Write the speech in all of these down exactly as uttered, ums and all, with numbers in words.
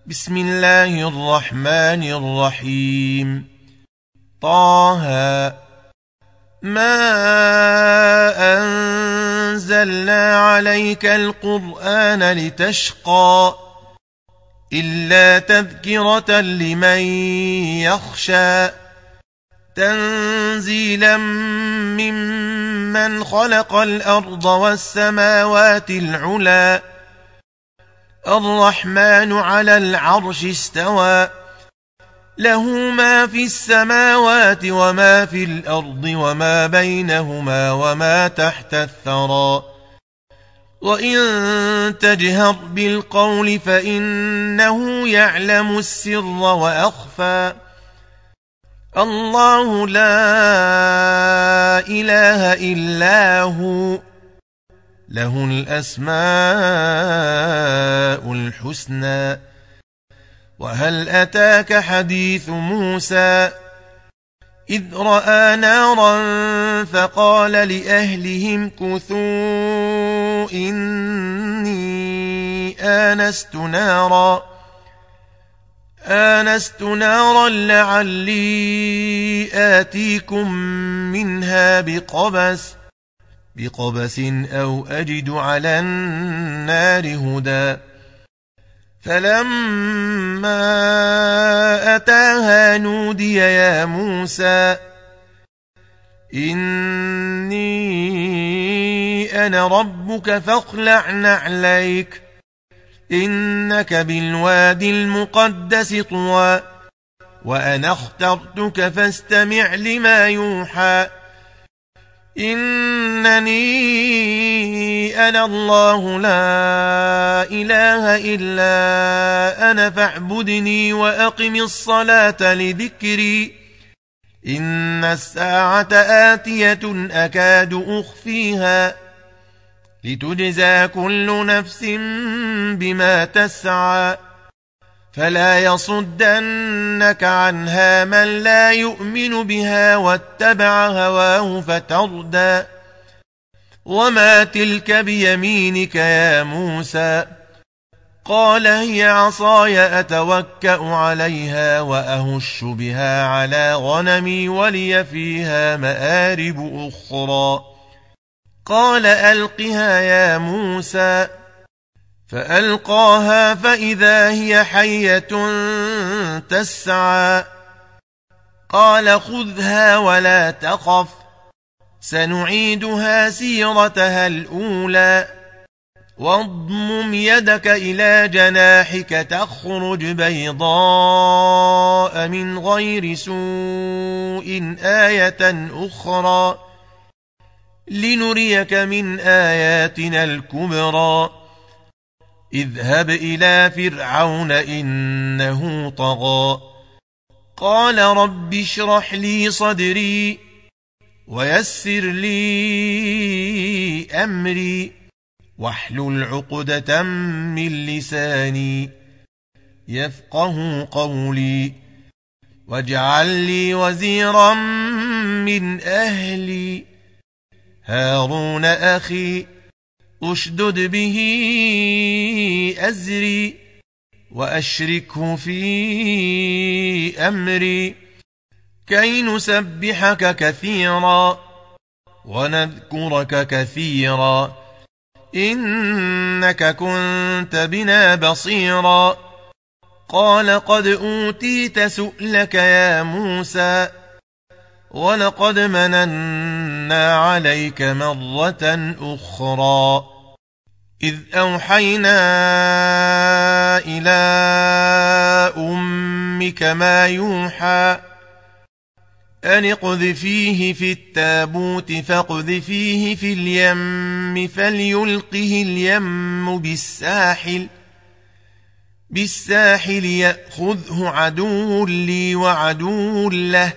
بسم الله الرحمن الرحيم. طه ما أنزلنا عليك القرآن لتشقى إلا تذكرة لمن يخشى تنزيلا ممن خلق الأرض والسماوات العلى الرحمن على العرش استوى له ما في السماوات وما في الأرض وما بينهما وما تحت الثرى وإن تجهر بالقول فإنه يعلم السر وأخفى الله لا إله إلا هو له الأسماء الحسنى. وهل أتاك حديث موسى إذ رأى نارا فقال لأهلهم كثوا إني آنست نارا آنست نارا لعلي آتيكم منها بقبس بقبس أو أجد على النار هدى فلما أتاها نودي يا موسى إني أنا ربك فاخلع نعليك إنك بالوادي المقدس طوى وأنا اخترتك فاستمع لما يوحى إنني أنا الله لا إله إلا أنا فاعبدني وأقم الصلاة لذكري إن الساعة آتية أكاد أخفيها لتجزى كل نفس بما تسعى فلا يصدنك عنها من لا يؤمن بها واتبع هواه فتردى وما تلك بيمينك يا موسى قال هي عصاي أتوكأ عليها وأهش بها على غنمي ولي فيها مآرب أخرى قال ألقها يا موسى فألقاها فإذا هي حية تسعى قال خذها ولا تخف سنعيدها سيرتها الأولى واضمم يدك إلى جناحك تخرج بيضاء من غير سوء آية أخرى لنريك من آياتنا الكبرى اذهب إلى فرعون إنه طغى قال رب اشرح لي صدري ويسر لي أمري واحلل عقدة من لساني يفقه قولي واجعل لي وزيرا من أهلي هارون أخي أشدد به أزري وأشركه في أمري كي نسبحك كثيرا ونذكرك كثيرا إنك كنت بنا بصيرا قال قد أوتيت سؤلك يا موسى ولقد مننا عليك مرة أخرى إذ أوحينا إلى أمك ما يوحى أن اقذفيه في التابوت فاقذفيه في اليم فليلقه اليم بالساحل بالساحل يأخذه عدو لي وعدو له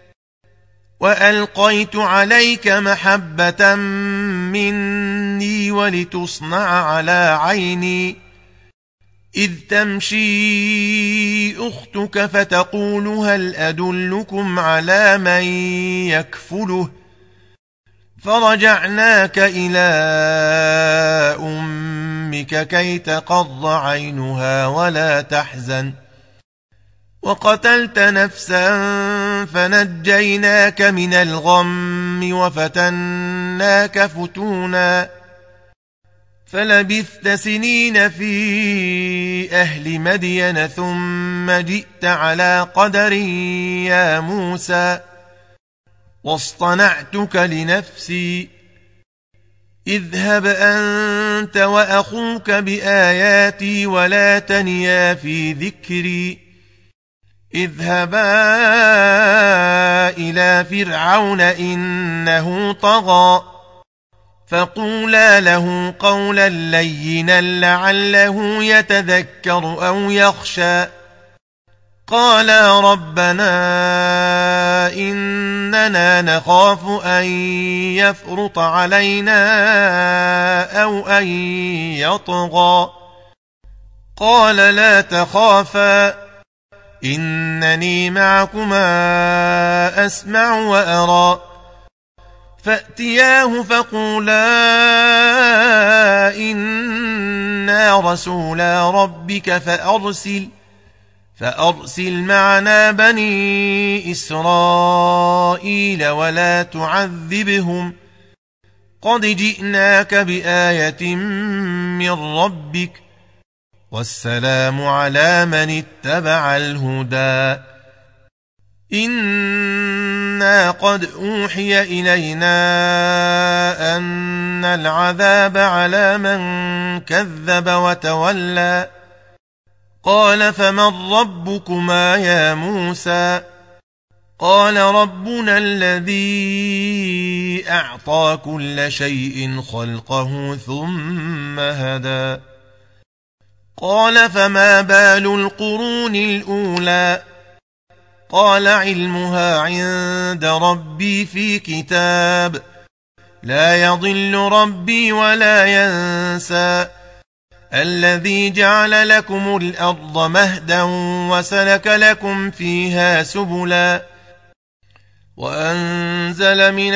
وألقيت عليك محبة مني ولتصنع على عيني إذ تمشي أختك فتقول هل أدلكم على من يكفله فرجعناك إلى أمك أمك كي تقض عينها ولا تحزن وقتلت نفسا فنجيناك من الغم وفتناك فتونا فلبثت سنين في أهل مدين ثم جئت على قدر يا موسى واصطنعتك لنفسي اذهب أنت وأخوك بآياتي ولا تنيا في ذكري اذهبا إلى فرعون إنه طغى فقولا له قولا لينا لعله يتذكر أو يخشى قالا ربنا إننا نخاف أن يفرط علينا أو أن يطغى قال لا تخافا إنني معكما أسمع وأرى فأتياه فقولا إنا رسولا ربك فأرسل فأرسل معنا بني إسرائيل ولا تعذبهم قد جئناك بآية من ربك والسلام على من اتبع الهدى إنا قد أوحي إلينا أن العذاب على من كذب وتولى قال فمن ربكما يا موسى قال ربنا الذي أعطى كل شيء خلقه ثم هدى قال فما بال القرون الأولى قال علمها عند ربي في كتاب لا يضل ربي ولا ينسى الذي جعل لكم الأرض مهدا وسلك لكم فيها سبلا وأنزل من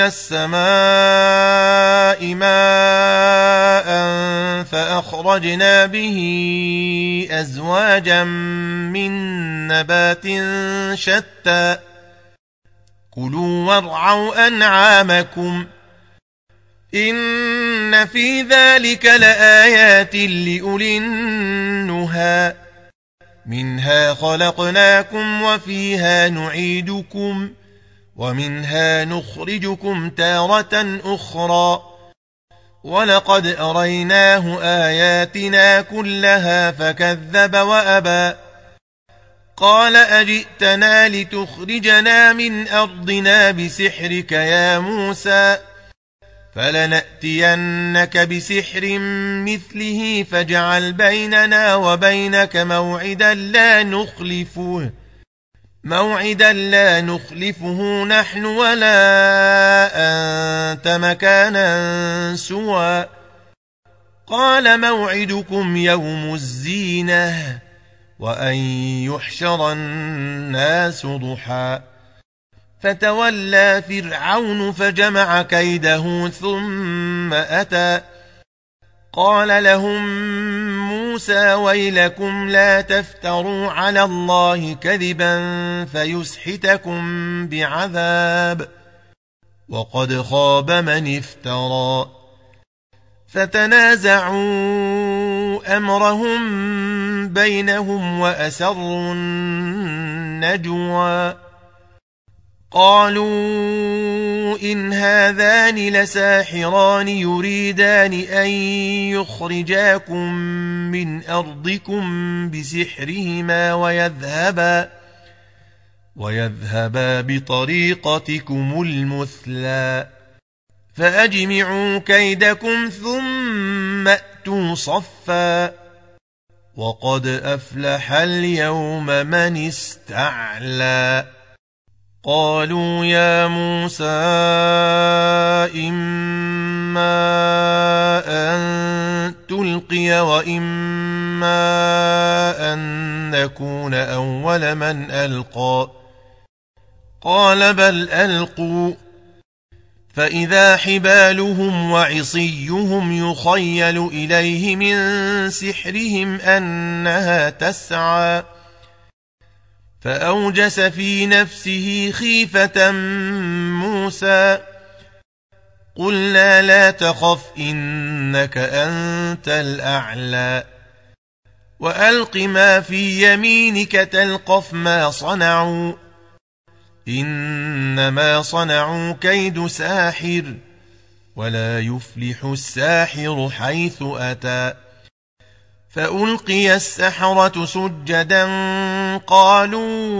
السماء ماء فأخرجنا به أزواجا من نبات شتى كلوا وارعوا أنعامكم إن في ذلك لآيات لأولي النهى منها خلقناكم وفيها نعيدكم ومنها نخرجكم تارة أخرى ولقد أريناه آياتنا كلها فكذب وأبى قال أجئتنا لتخرجنا من أرضنا بسحرك يا موسى فلنأتينك بسحر مثله فاجعل بيننا وبينك موعدا لا نخلفه موعدا لا نخلفه نحن ولا أنت مكانا سوى قال موعدكم يوم الزينة وأن يحشر الناس ضحى فتولى فرعون فجمع كيده ثم أتى قال لهم موسى ويلكم لا تفتروا على الله كذبا فيسحتكم بعذاب وقد خاب من افترى فتنازعوا أمرهم بينهم وأسروا النجوى قالوا إن هذان لساحران يريدان أن يخرجاكم من أرضكم بسحرهما ويذهبا ويذهبا بطريقتكم المثلى فأجمعوا كيدكم ثم أتوا صفا وقد أفلح اليوم من استعلى قالوا يا موسى إما أن تلقي وإما أن نكون أول من ألقى قال بل ألقوا فإذا حبالهم وعصيهم يخيل إليه من سحرهم أنها تسعى فأوجس في نفسه خيفة موسى قلنا لا تخف إنك أنت الأعلى وألق ما في يمينك تلقف ما صنعوا إنما صنعوا كيد ساحر ولا يفلح الساحر حيث أتى فألقي السحرة سجدا قالوا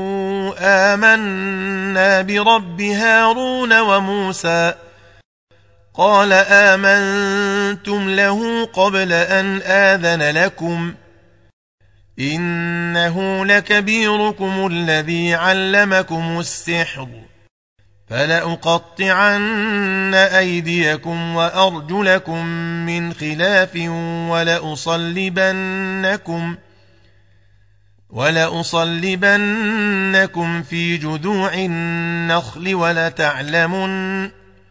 آمنا برب هارون وموسى قال آمنتم له قبل أن آذن لكم إنه لكبيركم الذي علمكم السحر فلأقطعن أيديكم وأرجلكم من خلاف ولأصلبنكم ولأصلبنكم في جذوع النخل ولتعلمن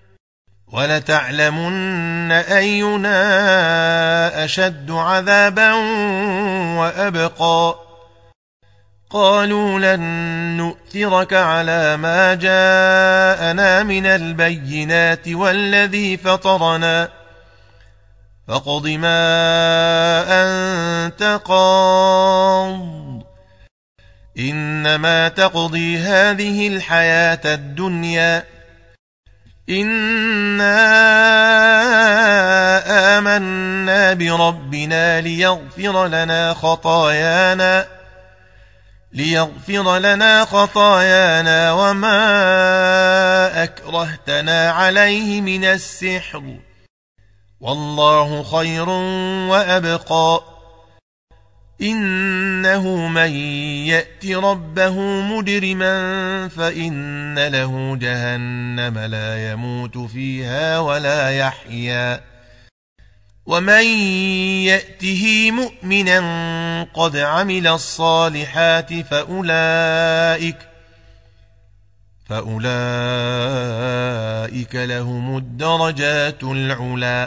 ولتعلمن أينا أشد عذابا وأبقى قالوا لن نؤثرك على ما جاءنا من البينات والذي فطرنا فاقض ما أنت قاض إنما تقضي هذه الحياة الدنيا إنا آمنا بربنا ليغفر لنا خطايانا ليغفر لنا خطايانا وما أكرهتنا عليه من السحر والله خير وأبقى إنه من يأت ربه مجرما فإن له جهنم لا يموت فيها ولا يحيا ومن يأته مؤمنا قد عمل الصالحات فأولئك فأولئك لهم الدرجات العلى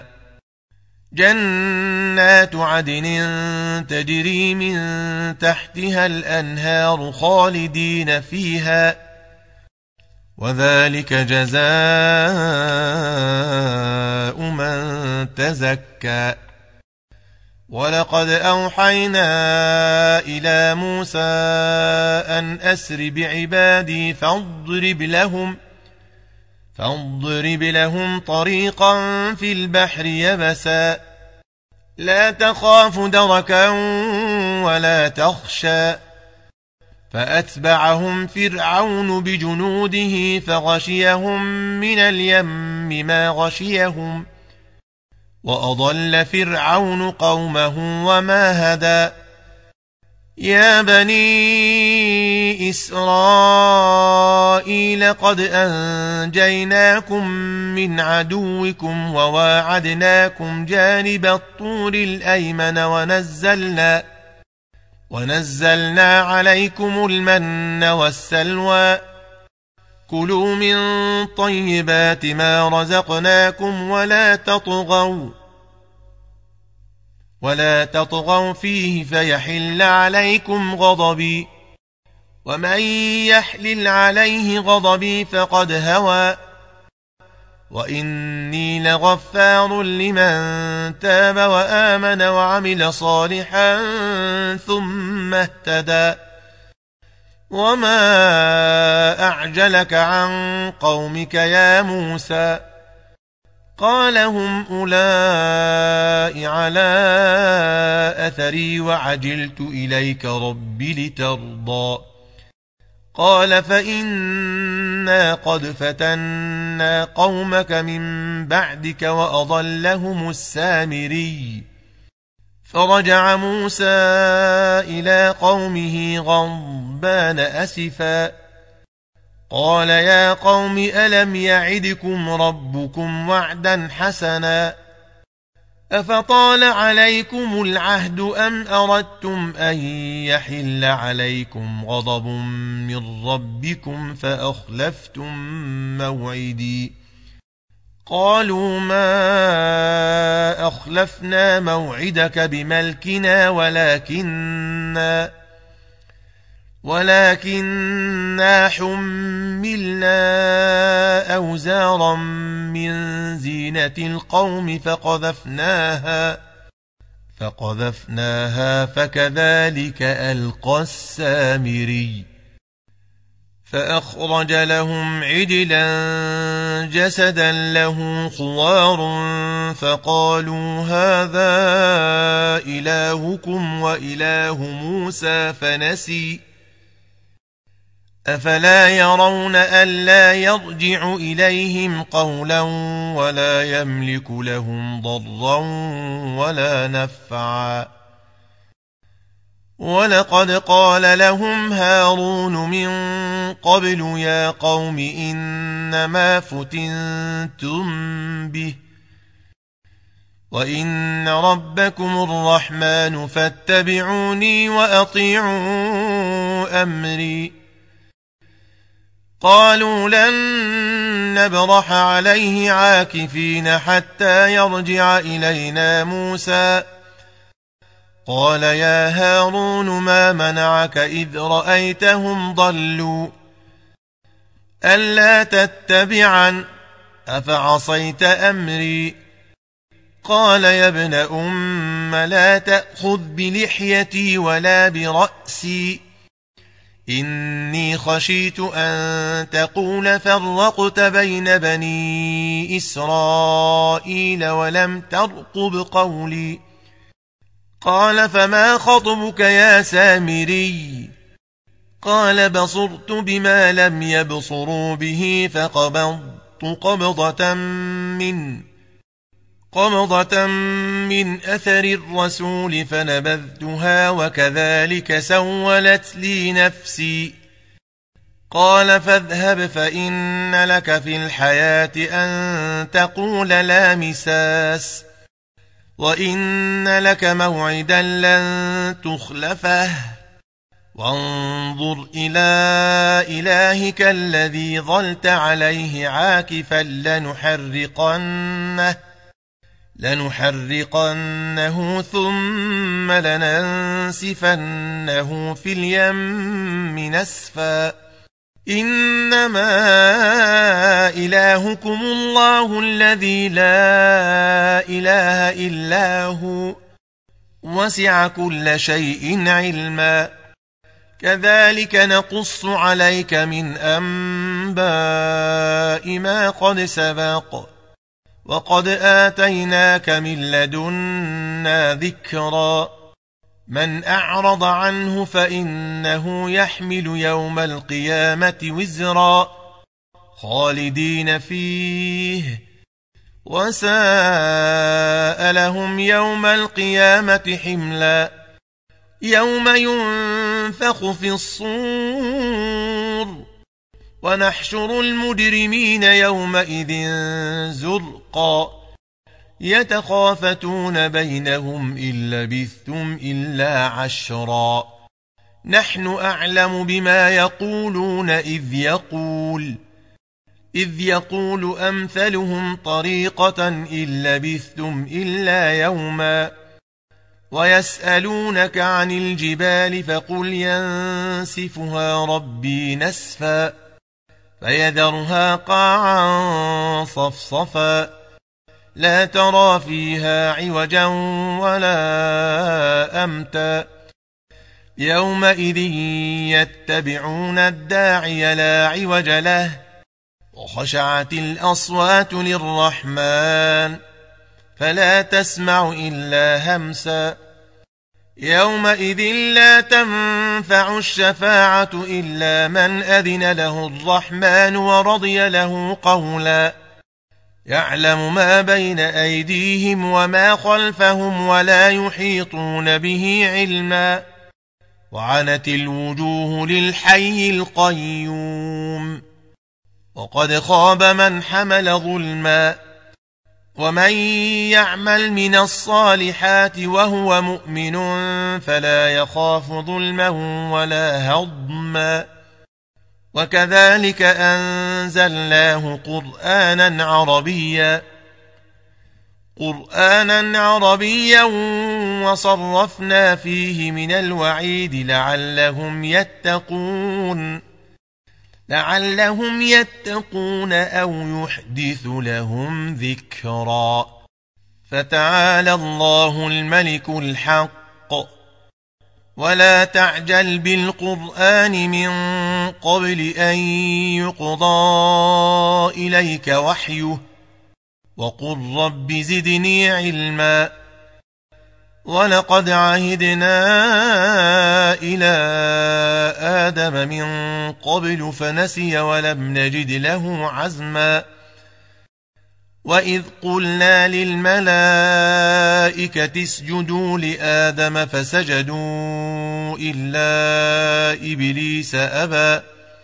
جنات عدن تجري من تحتها الأنهار خالدين فيها وذلك جزاء من تزكى ولقد أوحينا إلى موسى أن أسر بعبادي فاضرب لهم فاضرب لهم طريقا في البحر يبسا لا تخاف دركا ولا تخشى فأتبعهم فرعون بجنوده فغشيهم من اليم ما غشيهم وأضل فرعون قومه وما هدى يا بني إسرائيل قد أنجيناكم من عدوكم وواعدناكم جانب الطور الأيمن ونزلنا ونزلنا عليكم المن والسلوى كلوا من طيبات ما رزقناكم ولا تطغوا ولا تطغوا فيه فيحل عليكم غضبي ومن يحلل عليه غضبي فقد هوى وإني لغفار لمن تاب وآمن وعمل صالحا ثم اهتدى وما أعجلك عن قومك يا موسى قال هم أولئك على أثري وعجلت إليك رب لترضى قال فإنا قد فتنا قومك من بعدك وأضلهم السامري فرجع موسى إلى قومه غضبان أسفا قال يا قوم ألم يعدكم ربكم وعدا حسنا أفطال عليكم العهد أم أردتم أن يحل عليكم غضب من ربكم فأخلفتم موعدي قالوا ما أخلفنا موعدك بملكنا ولكننا ولكننا حملنا أوزارا من زينة القوم فقذفناها فقذفناها فكذلك ألقى السامري فأخرج لهم عجلا جسدا له خوار فقالوا هذا إلهكم وإله موسى فنسي أفلا يرون ألا يرجع إليهم قولا ولا يملك لهم ضرا ولا نفعا ولقد قال لهم هارون من قبل يا قوم إنما فتنتم به وإن ربكم الرحمن فاتبعوني وأطيعوا أمري قالوا لن نبرح عليه عاكفين حتى يرجع إلينا موسى قال يا هارون ما منعك إذ رأيتهم ضلوا ألا تتبعا أفعصيت أمري قال يا ابن أم لا تأخذ بلحيتي ولا برأسي إني خشيت أن تقول فرقت بين بني إسرائيل ولم ترقب قولي قال فما خطبك يا سامري قال بصرت بما لم يبصروا به فقبضت قبضة من قبضة من أثر الرسول فنبذتها وكذلك سولت لي نفسي قال فاذهب فإن لك في الحياة أن تقول لا مساس وإن لك موعدا لن تخلفه وانظر إلى إلهك الذي ظلت عليه عاكفا لنحرقنه لنحرقنه ثم لننسفنه في اليم نسفا إنما إلهكم الله الذي لا إله إلا هو وسع كل شيء علما كذلك نقص عليك من أنباء ما قد سبق وقد آتيناك من لدنا ذكرا من أعرض عنه فإنه يحمل يوم القيامة وزرا خالدين فيه وساء لهم يوم القيامة حملا يوم ينفخ في الصور ونحشر المجرمين يومئذ زرقا يتخافتون بينهم إن لبثتم إلا عشرا نحن أعلم بما يقولون إذ يقول إذ يقول أمثلهم طريقة إن لبثتم إلا يوما ويسألونك عن الجبال فقل ينسفها ربي نسفا فيذرها قاعا صفصفا لا ترى فيها عوجا ولا أمتا يومئذ يتبعون الداعي لا عوج له وخشعت الأصوات للرحمن فلا تسمع إلا همسا يومئذ لا تنفع الشفاعة إلا من أذن له الرحمن ورضي له قولا يعلم ما بين أيديهم وما خلفهم ولا يحيطون به علما وعنت الوجوه للحي القيوم وقد خاب من حمل ظلما ومن يعمل من الصالحات وهو مؤمن فلا يخاف ظلما ولا هضما وكذلك أنزلناه قرآنا عربيا قرآنا عربيا وصرفنا فيه من الوعيد لعلهم يتقون لعلهم يتقون أو يحدث لهم ذكرا فتعالى الله الملك الحق ولا تعجل بالقرآن من قبل أن يقضى إليك وحيه وقل رب زدني علما ولقد عهدنا إلى آدم من قبل فنسي ولم نجد له عزما وإذ قلنا للملائكة اسجدوا لآدم فسجدوا إلا إبليس أبى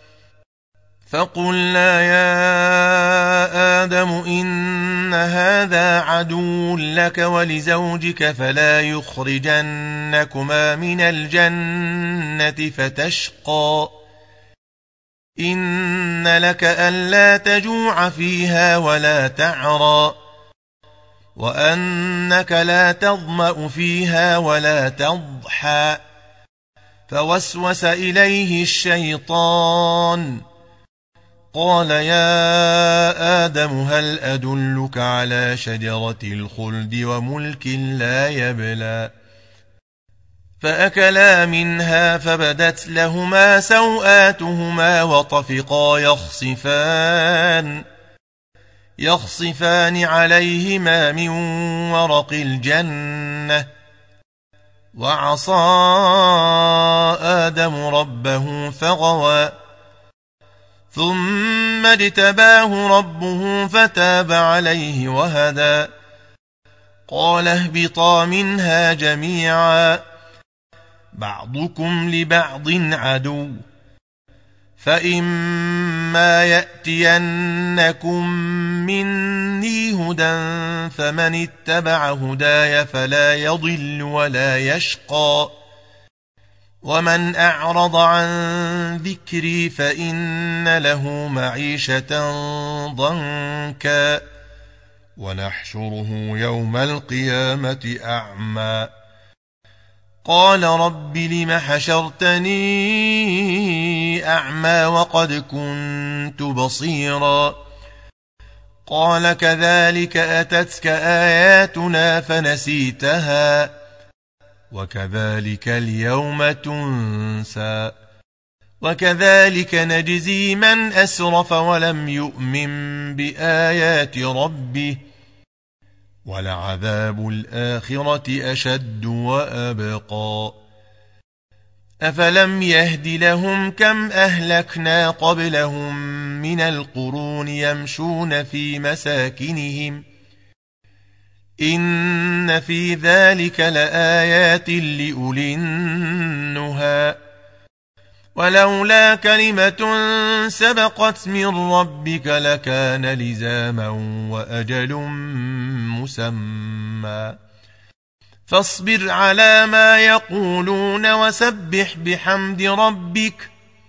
فقلنا يا آدم إن هذا عدو لك ولزوجك فلا يخرجنكما من الجنة فتشقى إن لك ألا تجوع فيها ولا تعرى وأنك لا تظمأ فيها ولا تضحى فوسوس إليه الشيطان قال يا آدم هل أدلك على شجرة الخلد وملك لا يبلى فأكلا منها فبدت لهما سوآتهما وطفقا يخصفان يخصفان عليهما من ورق الجنة وعصى آدم ربه فغوى ثم اجتباه ربه فتاب عليه وهدى قال اهبطا منها جميعا بعضكم لبعض عدو فإما يأتينكم مني هدى فمن اتبع هداي فلا يضل ولا يشقى ومن أعرض عن ذكري فإن له معيشة ضنكا ونحشره يوم القيامة أعمى قال رب لم حشرتني أعمى وقد كنت بصيرا قال كذلك أتتك آياتنا فنسيتها وكذلك اليوم تنسى وكذلك نجزي من أسرف ولم يؤمن بآيات ربه ولعذاب الآخرة أشد وأبقى أفلم يهد لهم كم أهلكنا قبلهم من القرون يمشون في مساكنهم إن في ذلك لآيات لأولي النهى ولولا كلمة سبقت من ربك لكان لزاما وأجل مسمى فاصبر على ما يقولون وسبح بحمد ربك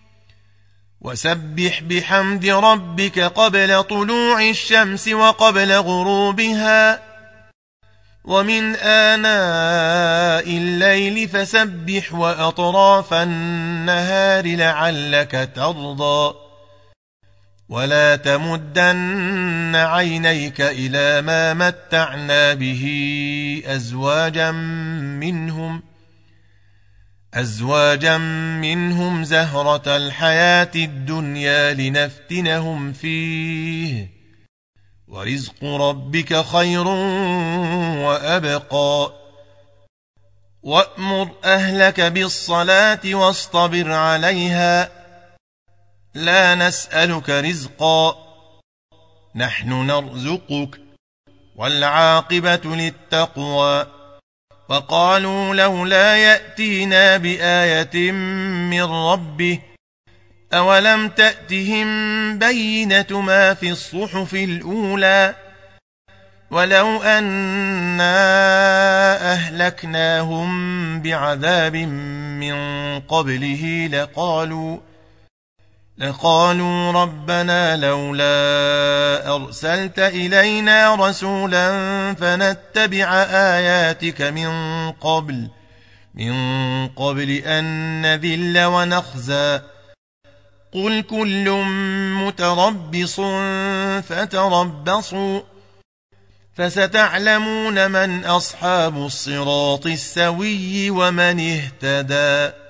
وسبح بحمد ربك قبل طلوع الشمس وقبل غروبها ومن آناء الليل فسبح وأطراف النهار لعلك ترضى ولا تمدن عينيك إلى ما متعنا به أزواجا منهم أزواجا منهم زهرة الحياة الدنيا لنفتنهم فيه ورزق ربك خير وأبقى وأمر أهلك بالصلاة واصطبر عليها لا نسألك رزقا نحن نرزقك والعاقبة للتقوى وقالوا لولا يأتينا بآية من ربه أولم تأتهم بينة ما في الصحف الأولى ولو أنا أهلكناهم بعذاب من قبله لقالوا لقالوا ربنا لولا أرسلت إلينا رسولا فنتبع آياتك من قبل من قبل أن نذل ونخزى قل كل متربص فتربصوا فستعلمون من أصحاب الصراط السوي ومن اهتدى.